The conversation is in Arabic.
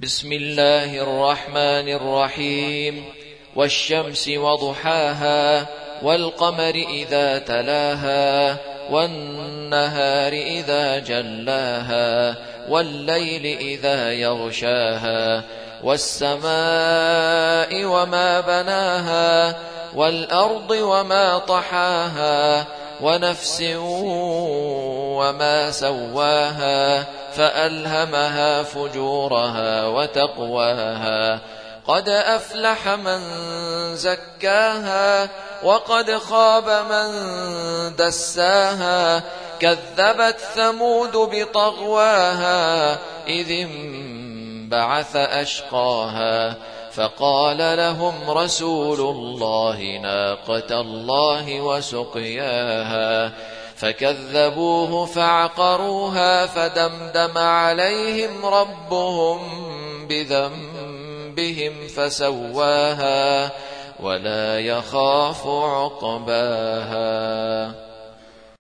بسم الله الرحمن الرحيم. والشمس وضحاها والقمر إذا تلاها والنهار إذا جلاها والليل إذا يغشاها والسماء وما بناها والأرض وما طحاها ونفس وما سواها فألهمها فجورها وتقواها قد أفلح من زكاها وقد خاب من دساها كذبت ثمود بطغواها إذ انبعث أشقاها فقال لهم رسول الله ناقة الله وسقياها فكذبوه فعقروها فدمدم عليهم ربهم بذنبهم فسواها ولا يخاف عقباها.